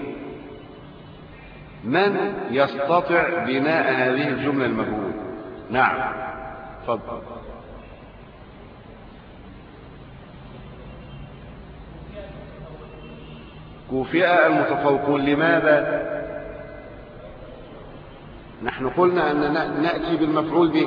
S1: من يستطيع بناء هذه الجملة المفعول؟ نعم، تفضل. كوفئ المتفوقون. لماذا؟ نحن قلنا أن نأتي بالمفعول به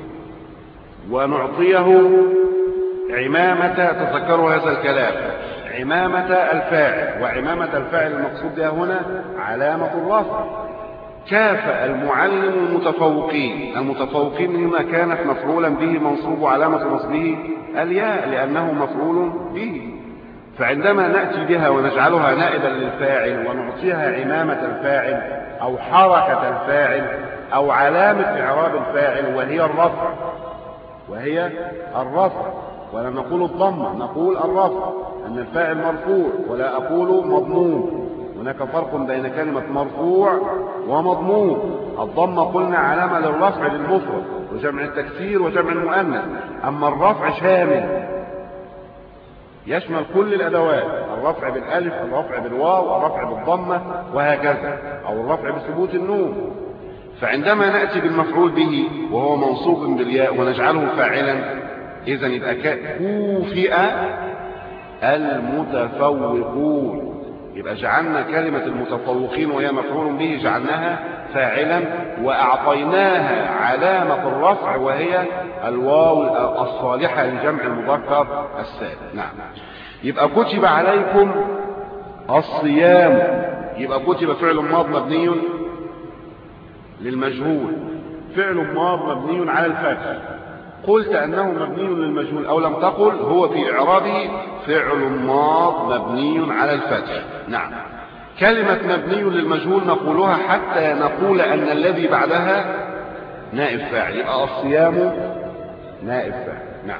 S1: ونعطيه عمامة، تذكروا هذا الكلام، عمامة الفاعل، وعمامة الفاعل المقصود بها هنا علامة الرفع. كافأ المعلم المتفوقين، المتفوقين هنا كانت مفعولا به منصوب علامة نصبه الياء لأنه مفعول به. فعندما نأتي بها ونجعلها نائبا للفاعل ونعطيها عمامة الفاعل أو حركة الفاعل أو علامة إعراب الفاعل وهي الرفع، وهي الرفع، ولا نقول الضمة، نقول الرفع، أن الفاعل مرفوع، ولا أقول مضموم. هناك فرق بين كلمة مرفوع ومضموم. الضمة قلنا علامة للرفع للمفرد وجمع التكسير وجمع المؤنث، أما الرفع شامل يشمل كل الأدوات، الرفع بالألف، الرفع بالواو، الرفع بالضمة، وهكذا، أو الرفع بثبوت النون. فعندما نأتي بالمفعول به وهو منصوب بالياء ونجعله فاعلا، إذن يبقى كوفئ المتفوقون. يبقى جعلنا كلمة المتفوقين وهي مفعول به جعلناها فاعلا، وأعطيناها علامة الرفع وهي الواو الصالحة لجمع المذكر السالم. نعم. يبقى كتب عليكم الصيام، يبقى كتب فعل ماض مبني للمجهول، فعل ماض مبني على الفتح. قلت أنه مبني للمجهول أو لم تقل، هو في إعرابه فعل ماض مبني على الفتح. نعم. كلمة مبني للمجهول نقولها حتى نقول أن الذي بعدها نائب فاعل، يبقى الصيام نائب فاعل. نعم.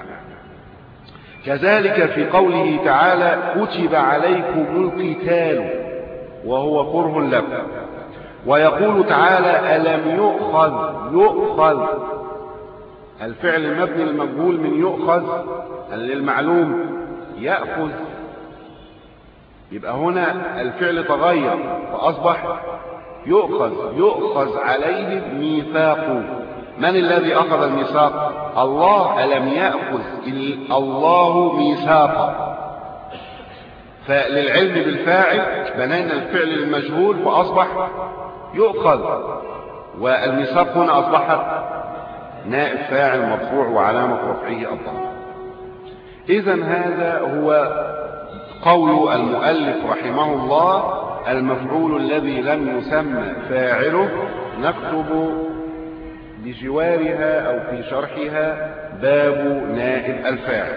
S1: كذلك في قوله تعالى كتب عليكم القتال وهو كره لكم. ويقول تعالى ألم يؤخذ، يؤخذ الفعل المبني للمجهول من يؤخذ للمعلوم يأخذ، يبقى هنا الفعل تغير فأصبح يؤخذ، يؤخذ عليه ميثاق. من الذي أخذ الميثاق؟ الله. ألم يأخذ الله ميثاقا، فللعلم بالفاعل بنينا الفعل المجهول فأصبح يؤخذ، والميثاق هنا أصبحت نائب فاعل مرفوع وعلامة رفعه الضمة. إذن هذا هو قول المؤلف رحمه الله: المفعول الذي لم يسمى فاعله نكتب بجوارها أو في شرحها باب نائب الفاعل.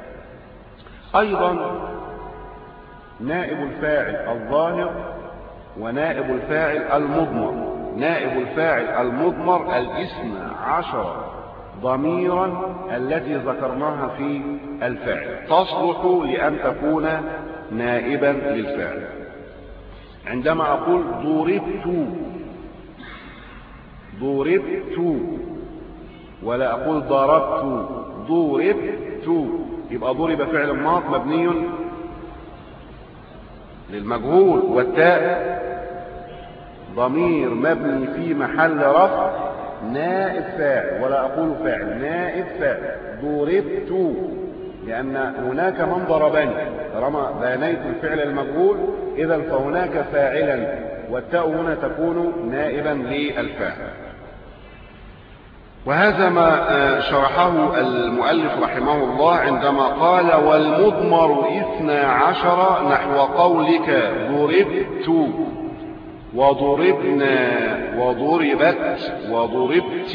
S1: أيضا نائب الفاعل الظاهر ونائب الفاعل المضمر. نائب الفاعل المضمر الاثنى عشر ضميرا التي ذكرناها في الفاعل تصلح لأن تكون نائبا للفاعل. عندما أقول ضربت، ضربت، ولا أقول ضربت، ضربت، يبقى ضرب فعل ماض مبني للمجهول، والتاء ضمير مبني في محل رفع نائب فاعل، ولا أقول فاعل، نائب فاعل. ضربت لأن هناك من ضربني، طالما بنيت الفعل المجهول إذا فهناك فاعلا، والتاء هنا تكون نائبا للفاعل. وهذا ما شرحه المؤلف رحمه الله عندما قال: والمضمر اثنى عشر نحو قولك ضربت وضربنا وضربت وضربت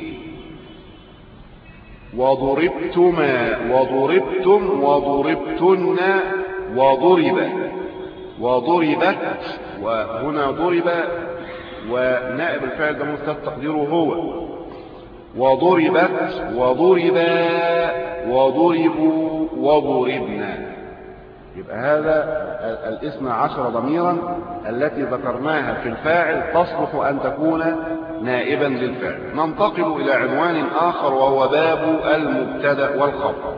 S1: وضربتما وضربتم وضربتن وضرب وضربت، وهنا ضرب ونائب الفاعل ده مستتر تقديره هو، وضربت وضربا وضربوا وضربنا. يبقى هذا الاثنى عشر ضميرا التي ذكرناها في الفاعل تصلح أن تكون نائبا للفاعل. ننتقل إلى عنوان آخر وهو باب المبتدأ والخبر.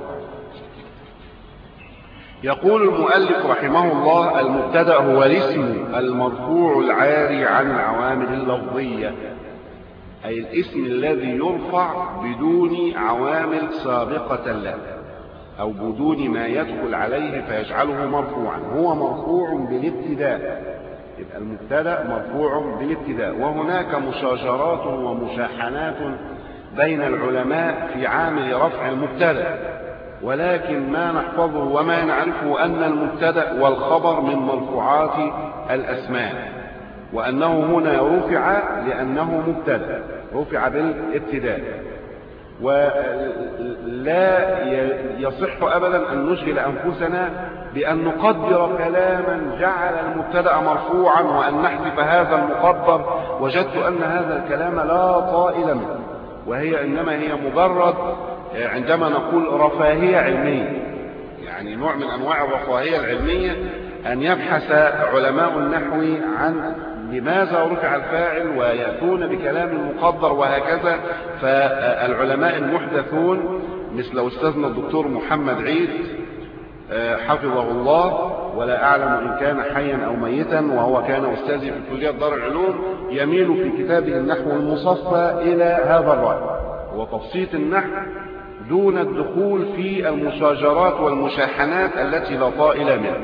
S1: يقول المؤلف رحمه الله: المبتدأ هو الاسم المرفوع العاري عن العوامل اللفظية، أي الاسم الذي يرفع بدون عوامل سابقة له أو بدون ما يدخل عليه فيجعله مرفوعا. هو مرفوع بالابتداء، يبقى المبتدأ مرفوع بالابتداء. وهناك مشاجرات ومشاحنات بين العلماء في عامل رفع المبتدأ، ولكن ما نحفظه وما نعرفه أن المبتدأ والخبر من مرفوعات الأسماء، وأنه هنا رفع لأنه مبتدأ، رفع بالابتداء. ولا يصح أبدا أن نشغل أنفسنا بأن نقدر كلاما جعل المبتدأ مرفوعا وأن نحذف هذا المقدر. وجدت أن هذا الكلام لا طائل منه، وهي إنما هي مجرد عندما نقول رفاهية علمية، يعني نوع من أنواع الرفاهية العلمية، أن يبحث علماء النحو عن لماذا رفع الفاعل ويأتون بكلام مقدر وهكذا. فالعلماء المحدثون مثل أستاذنا الدكتور محمد عيد حفظه الله، ولا أعلم إن كان حيا أو ميتا، وهو كان أستاذي في كلية دار العلوم، يميل في كتابه النحو المصفى إلى هذا الرأي، وتبسيط النحو دون الدخول في المشاجرات والمشاحنات التي لا طائل منها،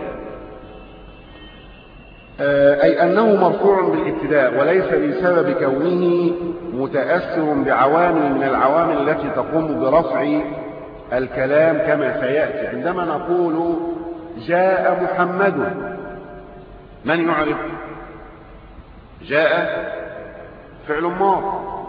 S1: أي أنه مرفوع بالابتداء وليس بسبب كونه متأثر بعوامل من العوامل التي تقوم برفع الكلام كما سيأتي. عندما نقول جاء محمد، من يعرف؟ جاء فعل ماض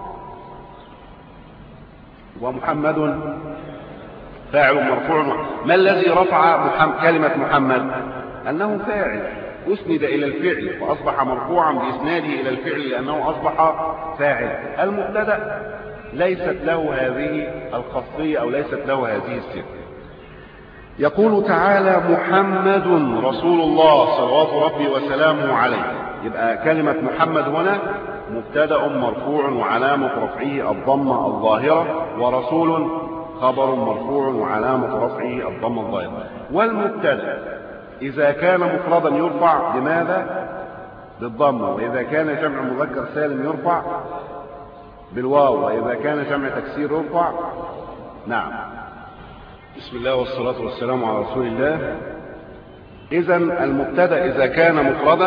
S1: ومحمد فاعل مرفوع. ما الذي رفع محمد كلمة محمد؟ أنه فاعل أسند إلى الفعل فأصبح مرفوعا بإسناده إلى الفعل لأنه أصبح فاعل. المبتدأ ليست له هذه الخاصية أو ليست له هذه الصفة. يقول تعالى محمد رسول الله صلوات ربي وسلامه عليه، يبقى كلمة محمد هنا مبتدأ مرفوع وعلامة رفعه الضمة الظاهرة، ورسول خبر مرفوع وعلامة رفعه الضمة الظاهرة. والمبتدأ إذا كان مفردا يرفع بماذا؟ بالضمة، وإذا كان جمع مذكر سالم يرفع بالواو، وإذا كان جمع تكسير يرفع. نعم. بسم الله والصلاة والسلام على رسول الله. إذن المبتدأ إذا كان مفردا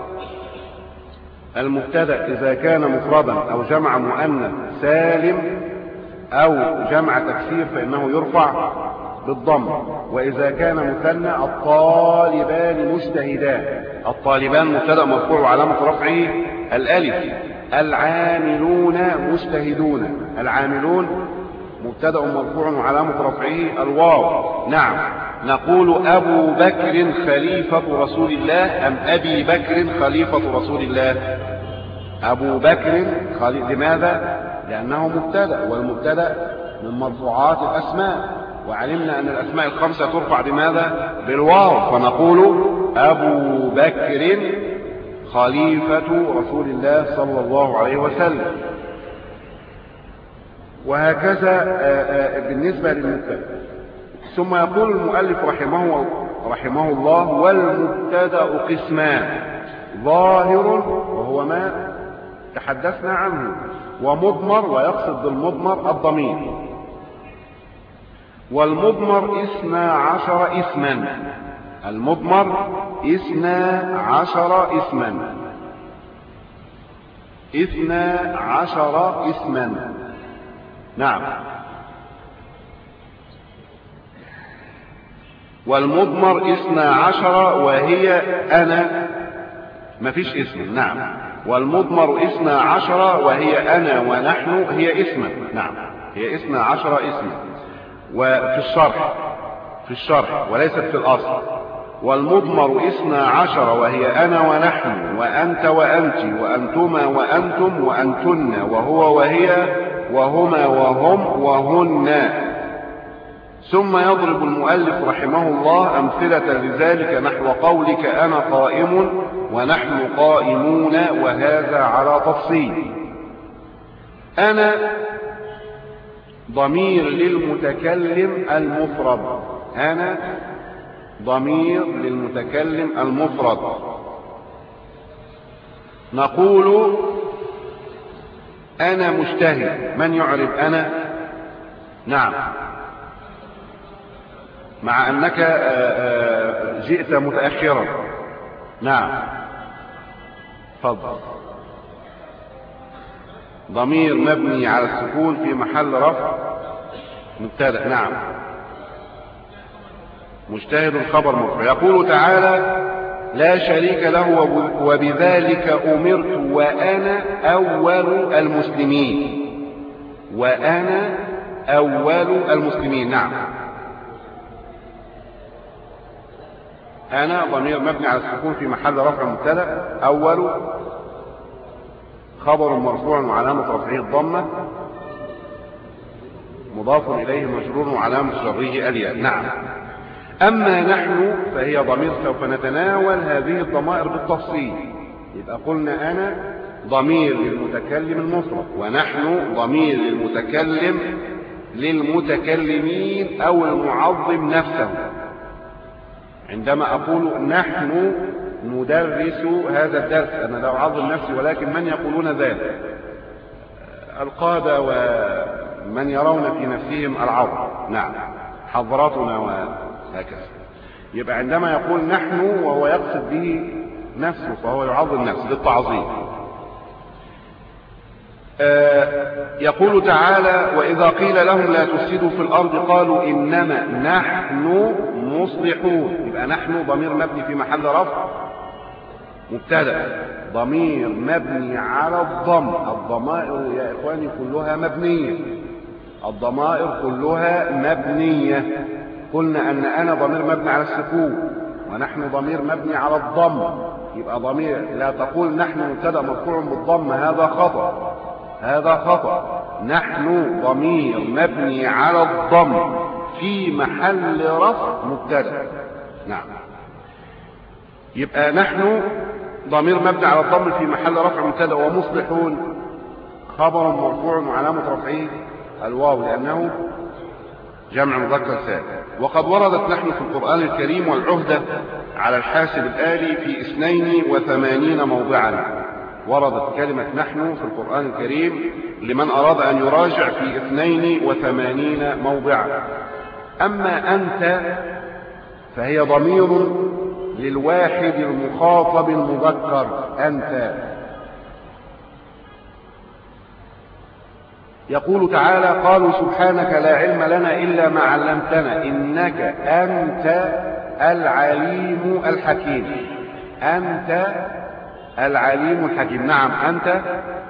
S1: المبتدأ إذا كان مفردا أو جمع مؤنث سالم أو جمع تكسير فإنه يرفع بالضم. وإذا كان مثنى الطالبان مجتهدان، الطالبان مبتدأ مرفوع وعلامة رفعه الألف. العاملون مجتهدون، العاملون مبتدأ مرفوع وعلامة رفعه الواو. نعم. نقول أبو بكر خليفة رسول الله أم أبي بكر خليفة رسول الله؟ أبو بكر خليفة. لماذا؟ لأنه مبتدأ، والمبتدأ من مرفوعات الأسماء، وعلمنا أن الأسماء الخمسة ترفع بماذا؟ بالواو، فنقول أبو بكر خليفة رسول الله صلى الله عليه وسلم. وهكذا بالنسبة للمبتدأ. ثم يقول المؤلف رحمه رحمه الله والمبتدأ قسمان: ظاهر وهو ما تحدثنا عنه، ومضمر، ويقصد بالمضمر الضمير. والمضمر اثنا عشر اسما، المضمر اثنا عشر اسما، اثنا عشر اسما. نعم. والمضمر اثنا عشر وهي أنا، ما فيش اسم. نعم. والمضمر اثنا عشر وهي أنا ونحن هي اسما. نعم، هي اثنا عشر اسما. وفي الشرح في الشرح وليست في الأصل. والمضمر اثنا عشر وهي أنا ونحن وأنت وأنت وأنتما وأنتم وأنتن وهو وهي وهما وهم وهن. ثم يضرب المؤلف رحمه الله أمثلة لذلك نحو قولك أنا قائم ونحن قائمون، وهذا على تفصيل. أنا ضمير للمتكلم المفرد، أنا ضمير للمتكلم المفرد. نقول أنا مجتهد، من يعرف أنا؟ نعم، مع أنك جئت متأخرا. نعم، تفضل. ضمير مبني على السكون في محل رفع مبتدأ. نعم. مجتهد خبر مرفوع. يقول تعالى لا شريك له وبذلك أمرت وأنا أول المسلمين، وأنا أول المسلمين. نعم. أنا ضمير مبني على السكون في محل رفع مبتدأ، أول خبر مرفوع وعلامة رفعه الضمة، مضاف إليه مجرور وعلامة جره الياء. نعم. أما نحن فهي ضمير، سوف نتناول هذه الضمائر بالتفصيل. يبقى قلنا أنا ضمير للمتكلم المفرد، ونحن ضمير للمتكلم للمتكلمين أو المعظم نفسه. عندما أقول نحن ندرس هذا الدرس، أنا لا أعظم نفسي، ولكن من يقولون ذلك؟ القادة من يرون في نفسهم العظم. نعم، حضرتنا وهكذا. يبقى عندما يقول نحن وهو يقصد به نفسه فهو يعظم نفسه للتعظيم. يقول تعالى: وإذا قيل لهم لا تفسدوا في الأرض قالوا إنما نحن مصلحون. يبقى نحن ضمير مبني في محل رفع مبتدأ، ضمير مبني على الضم. الضمائر يا إخواني كلها مبنية، الضمائر كلها مبنية. قلنا أن أنا ضمير مبني على السكون ونحن ضمير مبني على الضم. يبقى ضمير، لا تقول نحن مبتدأ مرفوع بالضم، هذا خطأ، هذا خطأ. نحن ضمير مبني على الضم في محل رفع مبتدأ. نعم، يبقى نحن ضمير مبني على الضم في محل رفع مبتدأ، ومصلحون خبر مرفوع وعلامة رفعه الواو لأنه جمع مذكر سالم. وقد وردت نحن في القرآن الكريم والعهدة على الحاسب الآلي في اثنين وثمانين موضعا. وردت كلمة نحن في القرآن الكريم لمن أراد أن يراجع في اثنين وثمانين موضعا. أما أنت فهي ضمير للواحد المخاطب المذكر أنت. يقول تعالى: قالوا سبحانك لا علم لنا إلا ما علمتنا إنك أنت العليم الحكيم. أنت العليم الحكيم. نعم، أنت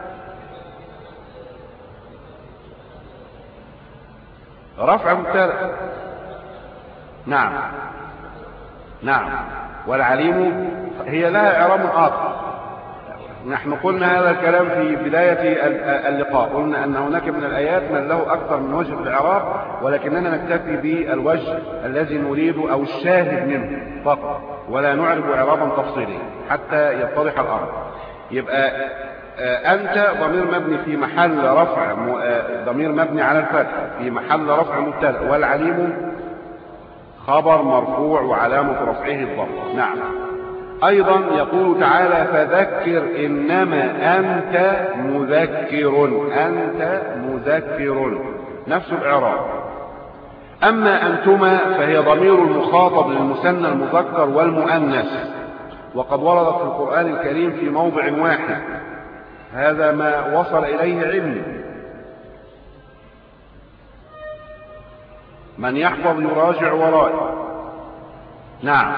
S1: رفع مبتدأ. نعم نعم، والعليم هي لها إعراب آخر. نحن قلنا هذا الكلام في بداية اللقاء، قلنا أن هناك من الآيات من له أكثر من وجه في الإعراب، ولكننا نكتفي بالوجه الذي نريد أو الشاهد منه فقط، ولا نعرب إعرابا تفصيليا حتى يتضح الأمر. يبقى أنت ضمير مبني في محل رفع، ضمير مبني على الفتح في محل رفع مبتدأ، والعليم خبر مرفوع وعلامة رفعه الضم. نعم. أيضا يقول تعالى: فذكر إنما أنت مذكر. أنت مذكر، نفس الإعراب. أما أنتما فهي ضمير المخاطب للمثنى المذكر والمؤنث، وقد وردت في القرآن الكريم في موضع واحد. هذا ما وصل إليه علمي، من يحفظ يراجع ورائي. نعم.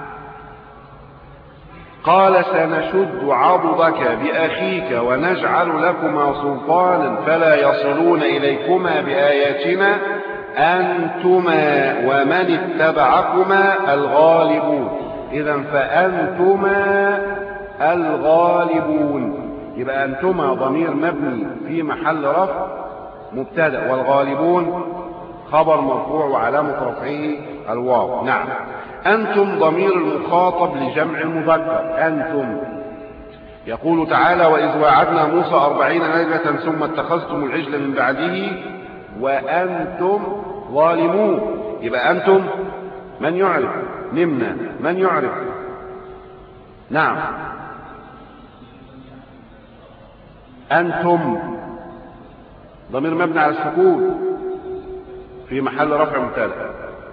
S1: قال: سنشد عضدك بأخيك ونجعل لكما سلطانا فلا يصلون إليكما بآياتنا أنتما ومن اتبعكما الغالبون. إذن فأنتما الغالبون. يبقى أنتما ضمير مبني في محل رفع مبتدأ، والغالبون خبر مرفوع وعلامة رفعه الواو. نعم. أنتم ضمير المخاطب لجمع المذكر أنتم. يقول تعالى: وإذ واعدنا موسى أربعين ليلة ثم اتخذتم العجل من بعده وأنتم ظالمون. يبقى أنتم من يعرف؟ نمنا من يعرف؟ نعم، أنتم ضمير مبني على السكون في محل رفع مبتدأ.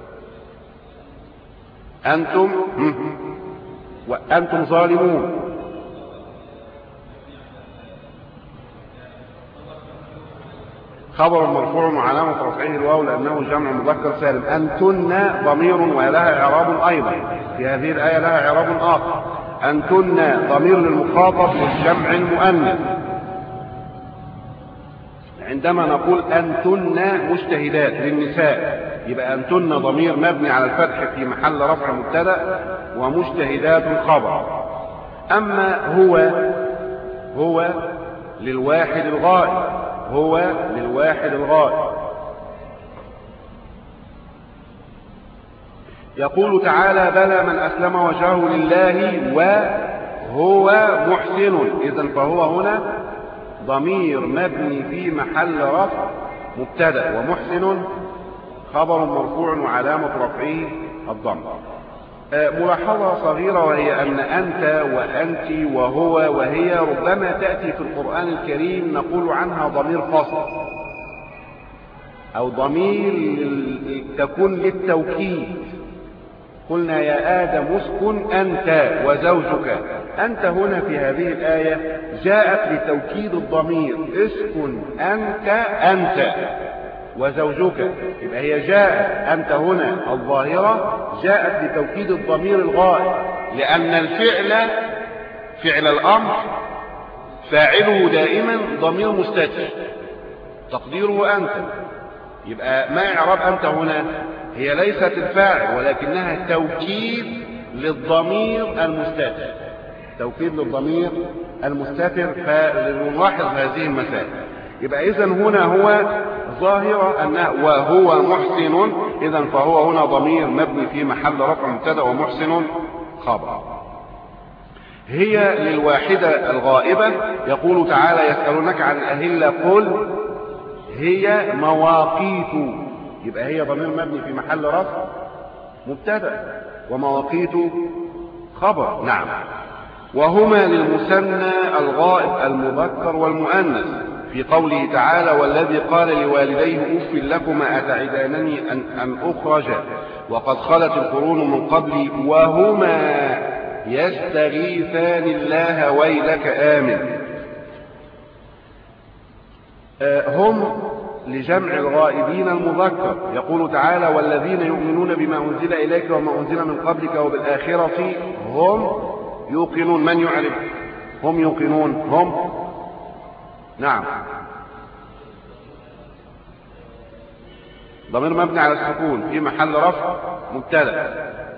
S1: أنتم وأنتم ظالمون. خبر مرفوع وعلامة رفعه الواو لأنه جمع مذكر سالم. أنتن ضمير ولها إعراب أيضا، في هذه الآية لها إعراب آخر. أنتن ضمير للمخاطب للجمع المؤنث. عندما نقول أنتن مجتهدات للنساء، يبقى أنتن ضمير مبني على الفتح في محل رفع مبتدأ، ومجتهدات خبر. أما هو هو للواحد الغائب، هو للواحد الغائب. يقول تعالى: بلى من أسلم وجهه لله وهو محسن. إذن فهو هنا ضمير مبني في محل رفع مبتدأ، ومحسن خبر مرفوع وعلامة رفعه الضم. ملاحظة صغيرة، وهي أن أنت وأنت وهو وهي ربما تأتي في القرآن الكريم نقول عنها ضمير فصل، أو ضمير تكون للتوكيد. قلنا يا آدم اسكن أنت وزوجك. أنت هنا في هذه الآية جاءت لتوكيد الضمير، اسكن أنت أنت وزوجك. يبقى هي جاءت أنت هنا الظاهرة جاءت لتوكيد الضمير الغائب، لأن الفعل فعل الأمر فاعله دائما ضمير مستتر تقديره أنت. يبقى ما إعراب أنت هنا؟ هي ليست الفاعل ولكنها توكيد للضمير المستتر، توكيد للضمير المستتر. فلنلاحظ هذه المسائل. يبقى إذن هنا هو ظاهرة أنه وهو محسن، إذن فهو هنا ضمير مبني في محل رفع مبتدأ ومحسن خبر. هي للواحدة الغائبة. يقول تعالى يسألونك عن الأهلة قل هي مواقيت. يبقى هي ضمير مبني في محل رفع مبتدأ ومواقيت خبر. نعم. وهما للمثنى الغائب المذكر والمؤنث في قوله تعالى والذي قال لوالديه أف لكما أتعدانني أن, أن أخرج وقد خلت القرون من قبلي وهما يستغيثان الله ويلك آمن. هم لجمع الغائبين المذكر. يقول تعالى والذين يؤمنون بما أنزل إليك وما أنزل من قبلك وبالآخرة هم يوقنون. من يعرف هم يوقنون؟ هم نعم ضمير مبني على السكون في محل رفع مبتدأ،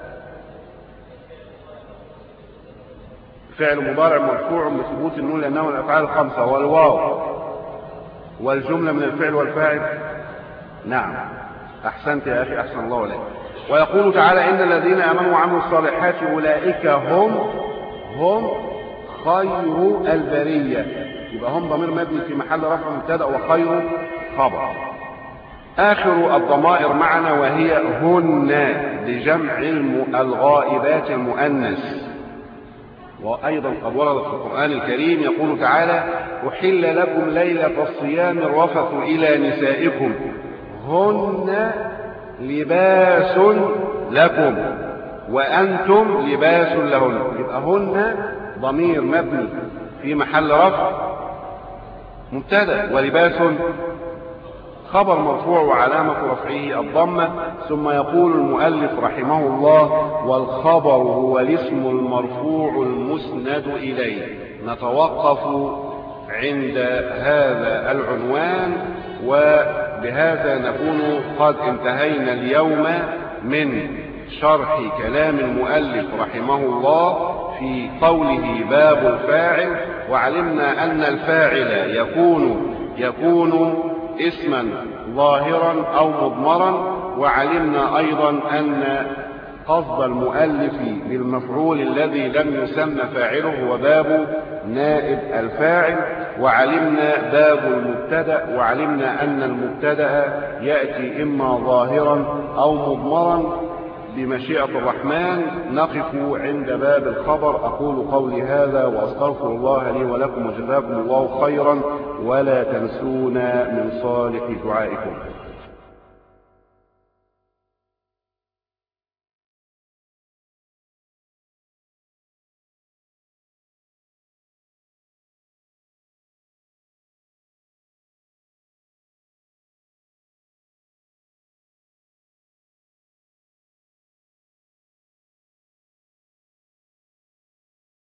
S1: فعل مضارع مرفوع بثبوت النون لأنه من الأفعال الخمسة، والواو والجملة من الفعل والفاعل. نعم أحسنت يا أخي أحسن الله عليك. ويقول تعالى إن الذين آمنوا وعملوا الصالحات أولئك هم هم خير البرية. يبقى هم ضمير مبني في محل رفع مبتدأ وخير خبر. آخر الضمائر معنا وهي هن لجمع الغائبات المؤنث. وأيضا قد وردت في القرآن الكريم يقول تعالى أحل لكم ليلة الصيام الرفث إلى نسائكم هن لباس لكم وأنتم لباس لهن. يبقى هن ضمير مبني في محل رفع مبتدأ ولباس خبر مرفوع وعلامة رفعه الضمة. ثم يقول المؤلف رحمه الله والخبر هو الاسم المرفوع المسند إليه. نتوقف عند هذا العنوان وبهذا نكون قد انتهينا اليوم من شرح كلام المؤلف رحمه الله في قوله باب الفاعل. وعلمنا أن الفاعل يكون يكون اسما ظاهرا أو مضمرا. وعلمنا أيضا أن قصد المؤلف بالمفعول الذي لم يسمى فاعله هو باب نائب الفاعل. وعلمنا باب المبتدأ. وعلمنا أن المبتدأ يأتي إما ظاهرا أو مضمرا. بمشيئة الرحمن نقف عند باب الخبر. أقول قولي هذا وأستغفر الله لي ولكم وجزاكم الله خيرا ولا تنسونا من صالح دعائكم.